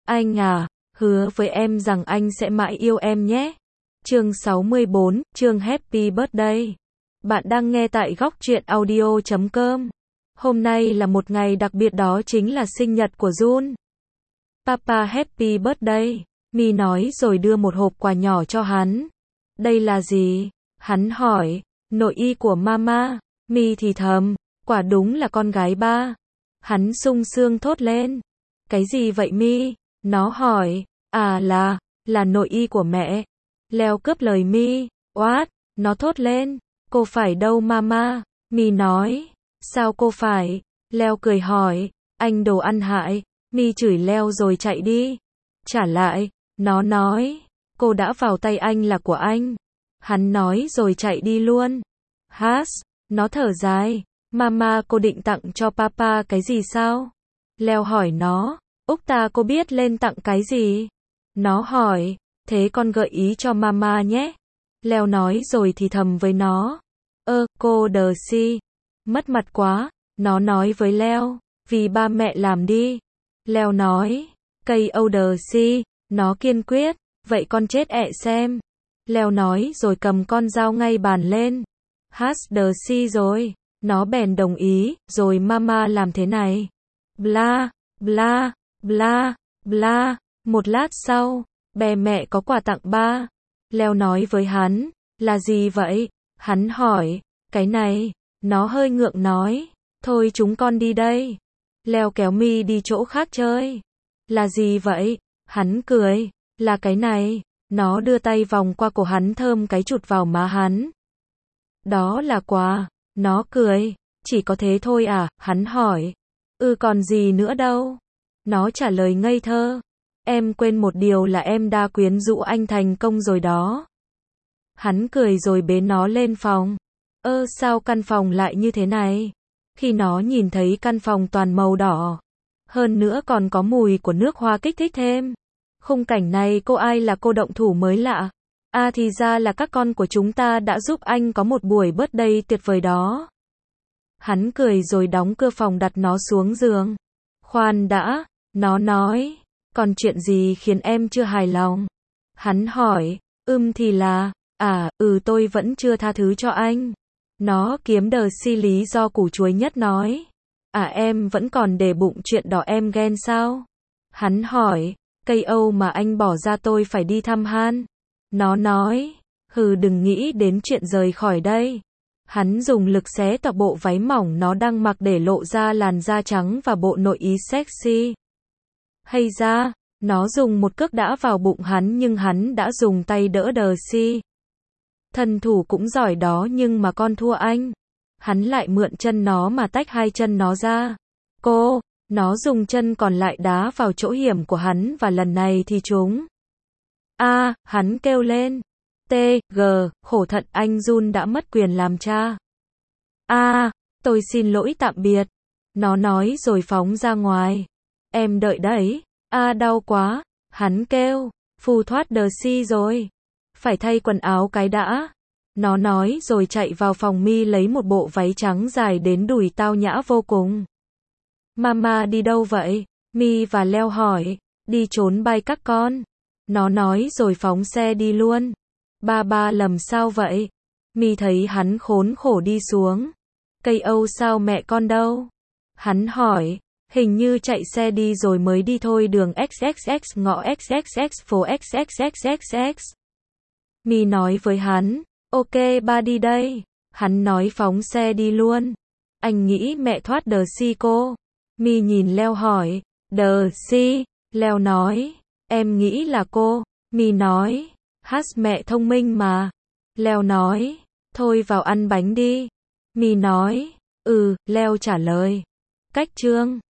Anh à, hứa với em rằng anh sẽ mãi yêu em nhé. Chương 64, chương Happy Birthday. Bạn đang nghe tại góc truyện audio.com. Hôm nay là một ngày đặc biệt, đó chính là sinh nhật của Jun. Papa Happy Birthday, Mi nói rồi đưa một hộp quà nhỏ cho hắn. Đây là gì? Hắn hỏi. Nội y của Mama. Mi thì thầm, quả đúng là con gái ba. Hắn sung sướng thốt lên. Cái gì vậy Mi? Nó hỏi. À là nội y của mẹ. Leo cướp lời Mi. What? Nó thốt lên. Cô phải đâu Mama? Mi nói. Sao cô phải? Leo cười hỏi. Anh đồ ăn hại. Mi chửi Leo rồi chạy đi. Trả lại, nó nói. Cô đã vào tay anh là của anh. Hắn nói rồi chạy đi luôn. Nó thở dài. Mama, cô định tặng cho Papa cái gì sao? Leo hỏi nó. Úc ta cô biết lên tặng cái gì? Nó hỏi. Thế con gợi ý cho Mama nhé. Leo nói rồi thì thầm với nó. Cô đờ si. Mất mặt quá. Nó nói với Leo. Vì ba mẹ làm đi. Leo nói. Cây đờ si. Nó kiên quyết. Vậy con chết ẹ xem. Leo nói rồi cầm con dao ngay bàn lên. Đờ si rồi. Nó bèn đồng ý. Rồi Mama làm thế này. Bla, bla, bla, bla. Một lát sau, bè mẹ có quà tặng ba. Leo nói với hắn. Là gì vậy? Hắn hỏi. Cái này. Nó hơi ngượng nói. Thôi chúng con đi đây. Leo kéo Mi đi chỗ khác chơi. Là gì vậy? Hắn cười. Là cái này. Nó đưa tay vòng qua cổ hắn, thơm cái chụt vào má hắn. Đó là quà. Nó cười. Chỉ có thế thôi à? Hắn hỏi. Còn gì nữa đâu. Nó trả lời ngây thơ. Em quên một điều là em đã quyến rũ anh thành công rồi đó. Hắn cười rồi bế nó lên phòng. Sao căn phòng lại như thế này? Khi nó nhìn thấy căn phòng toàn màu đỏ. Hơn nữa còn có mùi của nước hoa kích thích thêm. Khung cảnh này ai là cô động thủ mới lạ. Thì ra là các con của chúng ta đã giúp anh có một buổi birthday tuyệt vời đó. Hắn cười rồi đóng cửa phòng, đặt nó xuống giường. Khoan đã, nó nói. Còn chuyện gì khiến em chưa hài lòng? Hắn hỏi. Thì là, tôi vẫn chưa tha thứ cho anh. Nó kiếm đờ si lý do củ chuối nhất nói. Em vẫn còn để bụng chuyện đó, em ghen sao? Hắn hỏi. Cây Âu mà anh bỏ ra tôi phải đi thăm Han. Nó nói. Đừng nghĩ đến chuyện rời khỏi đây. Hắn dùng lực xé toạc bộ váy mỏng nó đang mặc để lộ ra làn da trắng và bộ nội y sexy. Hay ra, nó dùng một cước đã vào bụng hắn, nhưng hắn đã dùng tay đỡ đờ si. Thần thủ cũng giỏi đó, nhưng mà con thua anh. Hắn lại mượn chân nó mà tách hai chân nó ra. Nó dùng chân còn lại đá vào chỗ hiểm của hắn, và lần này thì trúng. Hắn kêu lên. Khổ thật anh Jun đã mất quyền làm cha. Tôi xin lỗi, tạm biệt. Nó nói rồi phóng ra ngoài. Em đợi đấy. Đau quá. Hắn kêu. Phù thoát đờ si rồi. Phải thay quần áo cái đã. Nó nói rồi chạy vào phòng Mi lấy một bộ váy trắng dài đến đùi, tao nhã vô cùng. Mama đi đâu vậy? Mi và Leo hỏi. Đi trốn bay các con. Nó nói rồi phóng xe đi luôn. Ba lầm sao vậy? Mi thấy hắn khốn khổ đi xuống. Cây Âu sao mẹ con đâu? Hắn hỏi. Hình như chạy xe đi rồi mới đi thôi, đường XXX ngõ XXX phố XXXXX. Mi nói với hắn. Ok ba đi đây. Hắn nói phóng xe đi luôn. Anh nghĩ mẹ thoát đờ si cô? Mi nhìn Leo hỏi. Đờ si? Leo nói. Em nghĩ là cô. Mi nói. Mẹ thông minh mà. Leo nói. Thôi vào ăn bánh đi. Mi nói. Leo trả lời. Cách chương